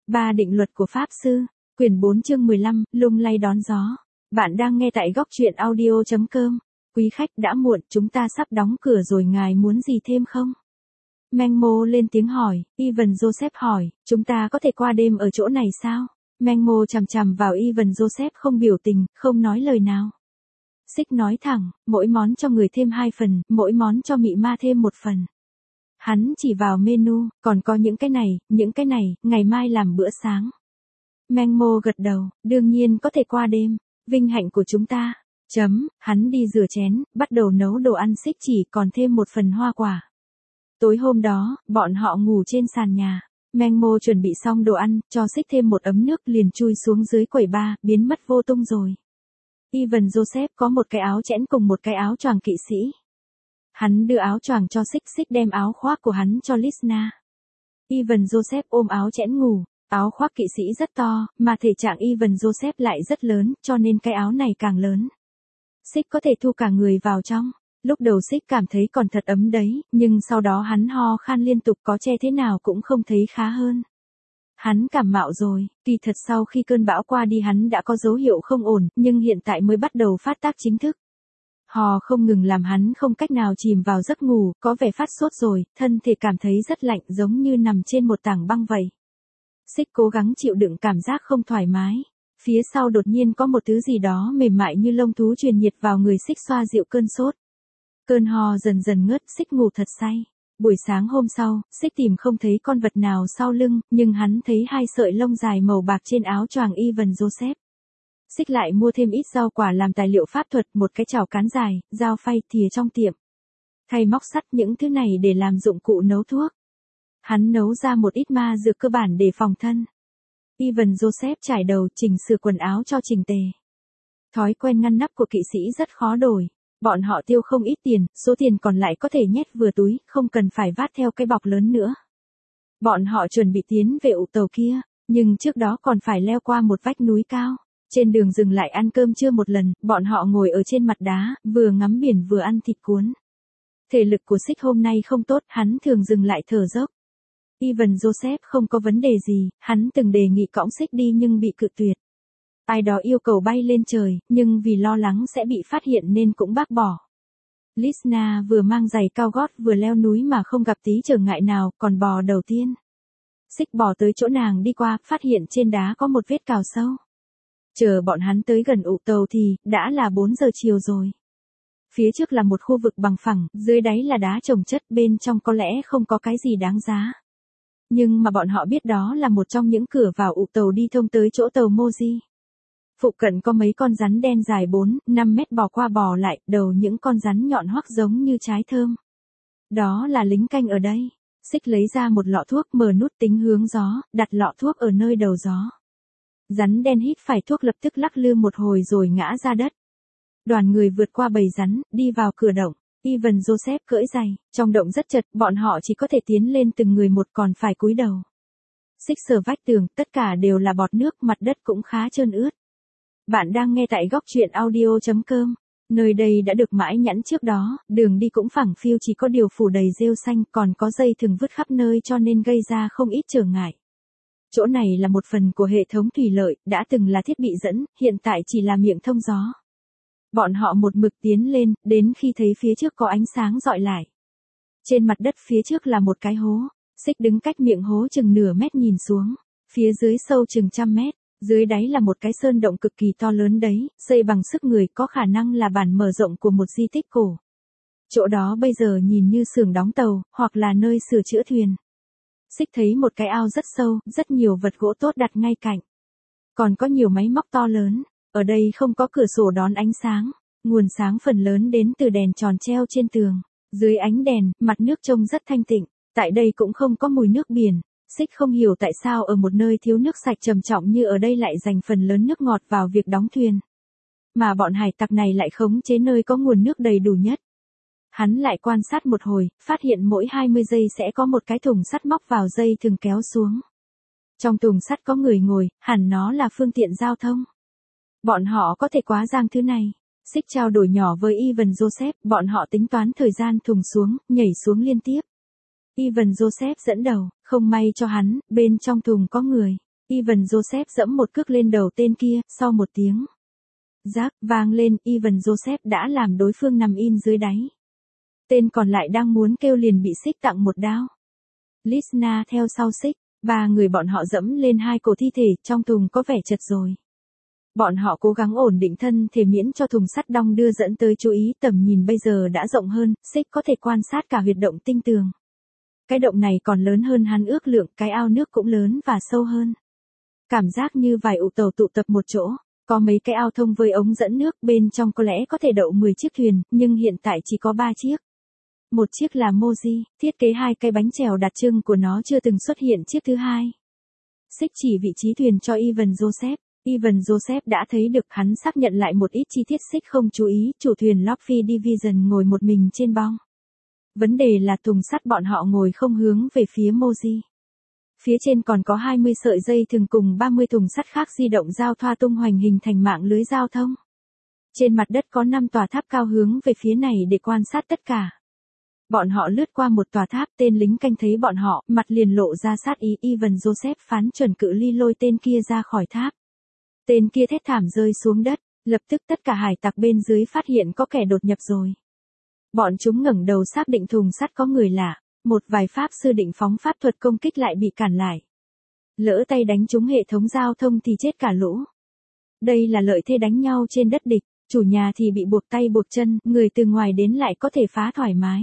Ba định luật của Pháp Sư, quyển 4 chương 15, lung lay đón gió. Bạn đang nghe tại góc truyện audio.com. Quý khách đã muộn, chúng ta sắp đóng cửa rồi, ngài muốn gì thêm không? Menmo lên tiếng hỏi. Ivan Joseph hỏi, chúng ta có thể qua đêm ở chỗ này sao? Menmo chằm chằm vào Ivan Joseph không biểu tình, không nói lời nào. Xích nói thẳng, mỗi món cho người thêm 2 phần, mỗi món cho mị ma thêm 1 phần. Hắn chỉ vào menu, còn có những cái này, ngày mai làm bữa sáng. Menmo gật đầu, đương nhiên có thể qua đêm, vinh hạnh của chúng ta. Hắn đi rửa chén, bắt đầu nấu đồ ăn. Xích chỉ còn thêm 1 phần hoa quả. Tối hôm đó, bọn họ ngủ trên sàn nhà. Menmo chuẩn bị xong đồ ăn, cho Xích thêm 1 ấm nước, liền chui xuống dưới quầy bar, biến mất vô tung rồi. Ivan Joseph có một cái áo chẽn cùng một cái áo choàng kỵ sĩ. Hắn đưa áo choàng cho Xích, Xích đem áo khoác của hắn cho Lisna. Ivan Joseph ôm áo chẽn ngủ, áo khoác kỵ sĩ rất to, mà thể trạng Ivan Joseph lại rất lớn, cho nên cái áo này càng lớn. Xích có thể thu cả người vào trong. Lúc đầu Xích cảm thấy còn thật ấm đấy, nhưng sau đó hắn ho khan liên tục, có che thế nào cũng không thấy khá hơn. Hắn cảm mạo rồi, kỳ thật sau khi cơn bão qua đi hắn đã có dấu hiệu không ổn, nhưng hiện tại mới bắt đầu phát tác chính thức. Ho không ngừng làm hắn không cách nào chìm vào giấc ngủ, có vẻ phát sốt rồi, thân thể cảm thấy rất lạnh, giống như nằm trên một tảng băng vậy. Xích cố gắng chịu đựng cảm giác không thoải mái. Phía sau đột nhiên có một thứ gì đó mềm mại như lông thú truyền nhiệt vào người Xích, xoa dịu cơn sốt. Cơn ho dần dần ngớt, Xích ngủ thật say. Buổi sáng hôm sau, Xích tìm không thấy con vật nào sau lưng, nhưng hắn thấy 2 sợi lông dài màu bạc trên áo choàng Ivan Joseph. Xích lại mua thêm ít rau quả làm tài liệu pháp thuật, một cái chảo cán dài, dao phay, thìa trong tiệm. Thay móc sắt, những thứ này để làm dụng cụ nấu thuốc. Hắn nấu ra một ít ma dược cơ bản để phòng thân. Ivan Joseph trải đầu, chỉnh sửa quần áo cho chỉnh tề. Thói quen ngăn nắp của kỵ sĩ rất khó đổi. Bọn họ tiêu không ít tiền, số tiền còn lại có thể nhét vừa túi, không cần phải vác theo cái bọc lớn nữa. Bọn họ chuẩn bị tiến về ụ tàu kia, nhưng trước đó còn phải leo qua một vách núi cao. Trên đường dừng lại ăn cơm trưa một lần, bọn họ ngồi ở trên mặt đá, vừa ngắm biển vừa ăn thịt cuốn. Thể lực của Xích hôm nay không tốt, hắn thường dừng lại thở dốc. Ivan Joseph không có vấn đề gì, hắn từng đề nghị cõng Xích đi nhưng bị cự tuyệt. Ai đó yêu cầu bay lên trời, nhưng vì lo lắng sẽ bị phát hiện nên cũng bác bỏ. Lisna vừa mang giày cao gót vừa leo núi mà không gặp tí trở ngại nào, còn bò đầu tiên. Xích bò tới chỗ nàng đi qua, phát hiện trên đá có một vết cào sâu. Chờ bọn hắn tới gần ụ tàu thì, đã là 4 giờ chiều rồi. Phía trước là một khu vực bằng phẳng, dưới đáy là đá chồng chất, bên trong có lẽ không có cái gì đáng giá. Nhưng mà bọn họ biết đó là một trong những cửa vào ụ tàu đi thông tới chỗ tàu Moji. Phụ cận có mấy con rắn đen dài 4-5 mét bò qua bò lại, đầu những con rắn nhọn hoắc giống như trái thơm. Đó là lính canh ở đây. Xích lấy ra một lọ thuốc, mở nút tính hướng gió, đặt lọ thuốc ở nơi đầu gió. Rắn đen hít phải thuốc lập tức lắc lư một hồi rồi ngã ra đất. Đoàn người vượt qua bầy rắn, đi vào cửa động. Ivan Joseph cưỡi giày, trong động rất chật, bọn họ chỉ có thể tiến lên từng người một, còn phải cúi đầu. Xích sờ vách tường, tất cả đều là bọt nước, mặt đất cũng khá trơn ướt. Bạn đang nghe tại góc truyện audio.com. Nơi đây đã được mãi nhẵn trước đó, đường đi cũng phẳng phiu, chỉ có điều phủ đầy rêu xanh, còn có dây thừng vứt khắp nơi cho nên gây ra không ít trở ngại. Chỗ này là một phần của hệ thống thủy lợi, đã từng là thiết bị dẫn, hiện tại chỉ là miệng thông gió. Bọn họ một mực tiến lên, đến khi thấy phía trước có ánh sáng rọi lại. Trên mặt đất phía trước là một cái hố. Xích đứng cách miệng hố chừng nửa mét nhìn xuống. Phía dưới sâu chừng 100 mét. Dưới đáy là một cái sơn động cực kỳ to lớn đấy, xây bằng sức người, có khả năng là bản mở rộng của một di tích cổ. Chỗ đó bây giờ nhìn như xưởng đóng tàu, hoặc là nơi sửa chữa thuyền. Xích thấy một cái ao rất sâu, rất nhiều vật gỗ tốt đặt ngay cạnh. Còn có nhiều máy móc to lớn. Ở đây không có cửa sổ đón ánh sáng. Nguồn sáng phần lớn đến từ đèn tròn treo trên tường. Dưới ánh đèn, mặt nước trông rất thanh tịnh. Tại đây cũng không có mùi nước biển. Xích không hiểu tại sao ở một nơi thiếu nước sạch trầm trọng như ở đây lại dành phần lớn nước ngọt vào việc đóng thuyền. Mà bọn hải tặc này lại khống chế nơi có nguồn nước đầy đủ nhất. Hắn lại quan sát một hồi, phát hiện mỗi 20 giây sẽ có một cái thùng sắt móc vào dây thừng kéo xuống. Trong thùng sắt có người ngồi, hẳn nó là phương tiện giao thông. Bọn họ có thể quá giang thứ này. Xích trao đổi nhỏ với Ivan Joseph, bọn họ tính toán thời gian thùng xuống, nhảy xuống liên tiếp. Ivan Joseph dẫn đầu, không may cho hắn, bên trong thùng có người. Ivan Joseph giẫm một cước lên đầu tên kia, sau một tiếng rác vang lên, Ivan Joseph đã làm đối phương nằm in dưới đáy. Tên còn lại đang muốn kêu liền bị Sích tặng một đao. Lisna theo sau Sích, ba người bọn họ dẫm lên hai cổ thi thể, trong thùng có vẻ chật rồi. Bọn họ cố gắng ổn định thân thể miễn cho thùng sắt đong đưa dẫn tới chú ý, tầm nhìn bây giờ đã rộng hơn, Sích có thể quan sát cả huyệt động tinh tường. Cái động này còn lớn hơn hắn ước lượng, cái ao nước cũng lớn và sâu hơn. Cảm giác như vài ụ tàu tụ tập một chỗ, có mấy cái ao thông với ống dẫn nước, bên trong có lẽ có thể đậu 10 chiếc thuyền, nhưng hiện tại chỉ có 3 chiếc. Một chiếc là Moji, thiết kế hai cái bánh chèo đặc trưng của nó chưa từng xuất hiện chiếc thứ hai. Sích chỉ vị trí thuyền cho Ivan Joseph. Ivan Joseph đã thấy được, hắn xác nhận lại một ít chi tiết Sích không chú ý, chủ thuyền Lockheed Division ngồi một mình trên bong. Vấn đề là thùng sắt bọn họ ngồi không hướng về phía Moji. Phía trên còn có 20 sợi dây thừng cùng 30 thùng sắt khác di động giao thoa tung hoành hình thành mạng lưới giao thông. Trên mặt đất có 5 tòa tháp cao hướng về phía này để quan sát tất cả. Bọn họ lướt qua một tòa tháp, tên lính canh thấy bọn họ, mặt liền lộ ra sát ý. Ivan Joseph phán chuẩn cự ly lôi tên kia ra khỏi tháp. Tên kia thét thảm rơi xuống đất, lập tức tất cả hải tặc bên dưới phát hiện có kẻ đột nhập rồi. Bọn chúng ngẩng đầu xác định thùng sắt có người lạ, một vài pháp sư định phóng pháp thuật công kích lại bị cản lại. Lỡ tay đánh trúng hệ thống giao thông thì chết cả lũ. Đây là lợi thế đánh nhau trên đất địch, chủ nhà thì bị buộc tay buộc chân, người từ ngoài đến lại có thể phá thoải mái.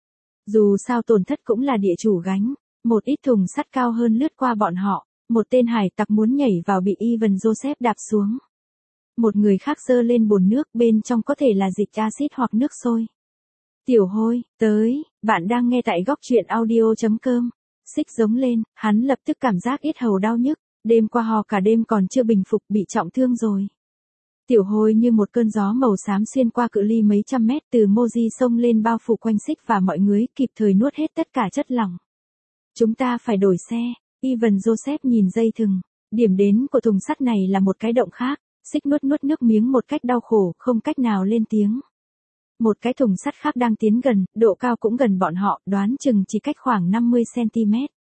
Dù sao tổn thất cũng là địa chủ gánh, một ít thùng sắt cao hơn lướt qua bọn họ, một tên hải tặc muốn nhảy vào bị Ivan Joseph đạp xuống. Một người khác giơ lên bồn nước, bên trong có thể là dịch axit hoặc nước sôi. Tiểu Hôi, tới, bạn đang nghe tại góc truyện audio.com. Sích giống lên, hắn lập tức cảm giác yết hầu đau nhức, đêm qua ho cả đêm còn chưa bình phục, bị trọng thương rồi. Tiểu Hôi như một cơn gió màu xám xuyên qua cự ly mấy trăm mét từ Moji xông lên bao phủ quanh Sích và mọi người, kịp thời nuốt hết tất cả chất lỏng. Chúng ta phải đổi xe. Ivan Joseph nhìn dây thừng, điểm đến của thùng sắt này là một cái động khác. Sích nuốt nước miếng một cách đau khổ, không cách nào lên tiếng. Một cái thùng sắt khác đang tiến gần, độ cao cũng gần bọn họ, đoán chừng chỉ cách khoảng 50 cm.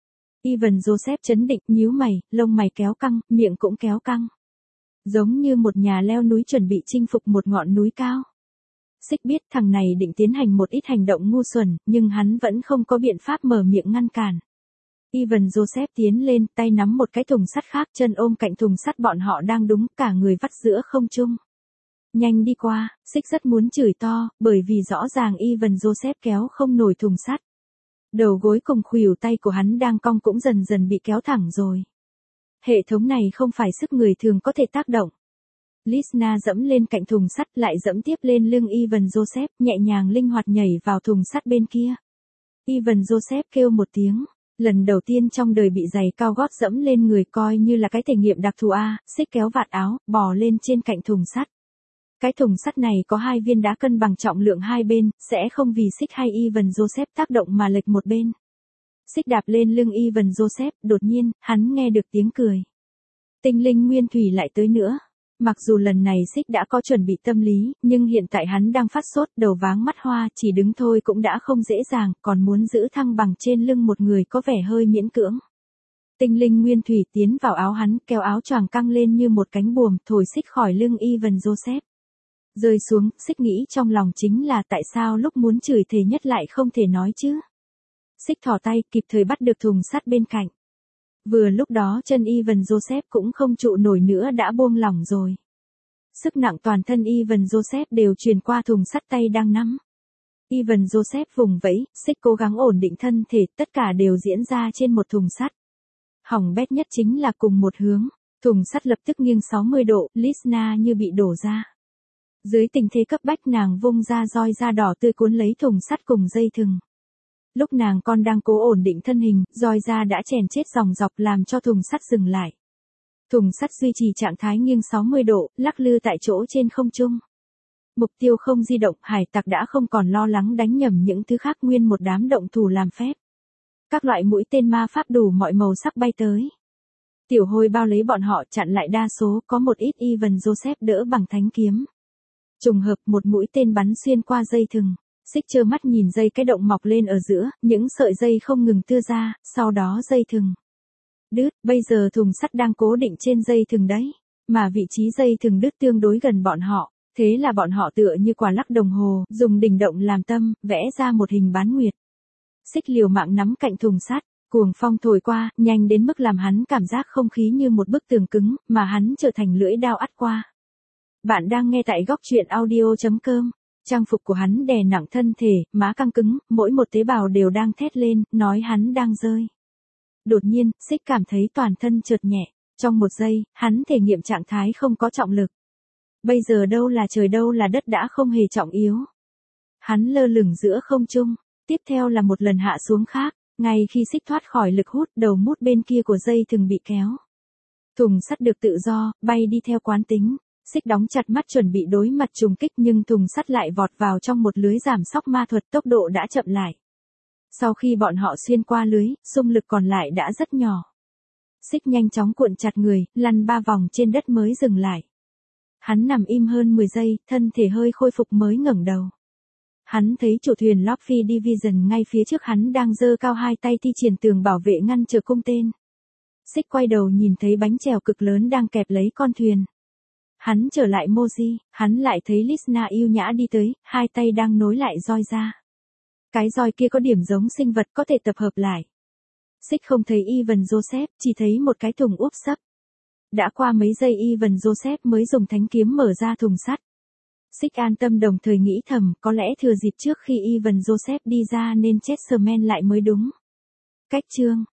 Ivan Joseph chấn định, nhíu mày, lông mày kéo căng, miệng cũng kéo căng. Giống như một nhà leo núi chuẩn bị chinh phục một ngọn núi cao. Sích biết thằng này định tiến hành một ít hành động ngu xuẩn, nhưng hắn vẫn không có biện pháp mở miệng ngăn cản. Ivan Joseph tiến lên, tay nắm một cái thùng sắt khác, chân ôm cạnh thùng sắt bọn họ đang đúng, cả người vắt giữa không trung. Nhanh đi qua, Sích rất muốn chửi to, bởi vì rõ ràng Ivan Joseph kéo không nổi thùng sắt. Đầu gối cùng khuỷu tay của hắn đang cong cũng dần dần bị kéo thẳng rồi. Hệ thống này không phải sức người thường có thể tác động. Lisna dẫm lên cạnh thùng sắt, lại dẫm tiếp lên lưng Ivan Joseph, nhẹ nhàng linh hoạt nhảy vào thùng sắt bên kia. Ivan Joseph kêu một tiếng. Lần đầu tiên trong đời bị giày cao gót dẫm lên người, coi như là cái thể nghiệm đặc thù a. Sích kéo vạt áo, bò lên trên cạnh thùng sắt. Cái thùng sắt này có 2 viên đá cân bằng trọng lượng hai bên, sẽ không vì Sích hay Ivan Joseph tác động mà lệch một bên. Sích đạp lên lưng Ivan Joseph, đột nhiên, hắn nghe được tiếng cười. Tinh linh nguyên thủy lại tới nữa. Mặc dù lần này Sích đã có chuẩn bị tâm lý, nhưng hiện tại hắn đang phát sốt, đầu váng mắt hoa, chỉ đứng thôi cũng đã không dễ dàng, còn muốn giữ thăng bằng trên lưng một người có vẻ hơi miễn cưỡng. Tinh linh nguyên thủy tiến vào áo hắn, kéo áo choàng căng lên như một cánh buồm, thổi Sích khỏi lưng Ivan Joseph. Rơi xuống, Sích nghĩ trong lòng chính là tại sao lúc muốn chửi thề nhất lại không thể nói chứ. Sích thò tay, kịp thời bắt được thùng sắt bên cạnh. Vừa lúc đó chân Ivan Joseph cũng không trụ nổi nữa, đã buông lỏng rồi. Sức nặng toàn thân Ivan Joseph đều truyền qua thùng sắt tay đang nắm. Ivan Joseph vùng vẫy, Sích cố gắng ổn định thân thể, tất cả đều diễn ra trên một thùng sắt. Hỏng bét nhất chính là cùng một hướng, thùng sắt lập tức nghiêng 60 độ, Lisna như bị đổ ra. Dưới tình thế cấp bách nàng vung ra roi da đỏ tươi cuốn lấy thùng sắt cùng dây thừng. Lúc nàng còn đang cố ổn định thân hình, roi da đã chèn chết dòng dọc làm cho thùng sắt dừng lại. Thùng sắt duy trì trạng thái nghiêng 60 độ, lắc lư tại chỗ trên không trung. Mục tiêu không di động, hải tặc đã không còn lo lắng đánh nhầm những thứ khác, nguyên một đám động thủ làm phép. Các loại mũi tên ma pháp đủ mọi màu sắc bay tới. Tiểu Hôi bao lấy bọn họ, chặn lại đa số, có một ít Ivan Joseph đỡ bằng thánh kiếm. Trùng hợp một mũi tên bắn xuyên qua dây thừng. Sích trơ mắt nhìn dây cái động mọc lên ở giữa, những sợi dây không ngừng tưa ra, sau đó dây thừng. Đứt, bây giờ thùng sắt đang cố định trên dây thừng đấy, mà vị trí dây thừng đứt tương đối gần bọn họ, thế là bọn họ tựa như quả lắc đồng hồ, dùng đỉnh động làm tâm, vẽ ra một hình bán nguyệt. Xích liều mạng nắm cạnh thùng sắt, cuồng phong thổi qua, nhanh đến mức làm hắn cảm giác không khí như một bức tường cứng, mà hắn trở thành lưỡi dao ắt qua. Bạn đang nghe tại góc truyện audio.com. Trang phục của hắn đè nặng thân thể, má căng cứng, mỗi một tế bào đều đang thét lên, nói hắn đang rơi. Đột nhiên, Xích cảm thấy toàn thân chợt nhẹ. Trong một giây, hắn thể nghiệm trạng thái không có trọng lực. Bây giờ đâu là trời đâu là đất đã không hề trọng yếu. Hắn lơ lửng giữa không trung. Tiếp theo là một lần hạ xuống khác, ngay khi Xích thoát khỏi lực hút, đầu mút bên kia của dây thừng bị kéo. Thùng sắt được tự do, bay đi theo quán tính. Xích đóng chặt mắt chuẩn bị đối mặt trùng kích nhưng thùng sắt lại vọt vào trong một lưới giảm sóc ma thuật, tốc độ đã chậm lại. Sau khi bọn họ xuyên qua lưới, xung lực còn lại đã rất nhỏ. Xích nhanh chóng cuộn chặt người, lăn 3 vòng trên đất mới dừng lại. Hắn nằm im hơn 10 giây, thân thể hơi khôi phục mới ngẩng đầu. Hắn thấy chủ thuyền Lockheed Division ngay phía trước hắn đang giơ cao hai tay thi triển tường bảo vệ ngăn trở cung tên. Xích quay đầu nhìn thấy bánh chèo cực lớn đang kẹp lấy con thuyền. Hắn trở lại Moji, hắn lại thấy Lisna yêu nhã đi tới, hai tay đang nối lại roi ra. Cái roi kia có điểm giống sinh vật có thể tập hợp lại. Xích không thấy Ivan Joseph, chỉ thấy một cái thùng úp sấp. Đã qua mấy giây Ivan Joseph mới dùng thánh kiếm mở ra thùng sắt. Xích an tâm đồng thời nghĩ thầm, có lẽ thừa dịp trước khi Ivan Joseph đi ra nên Chesterman lại mới đúng. Cách chương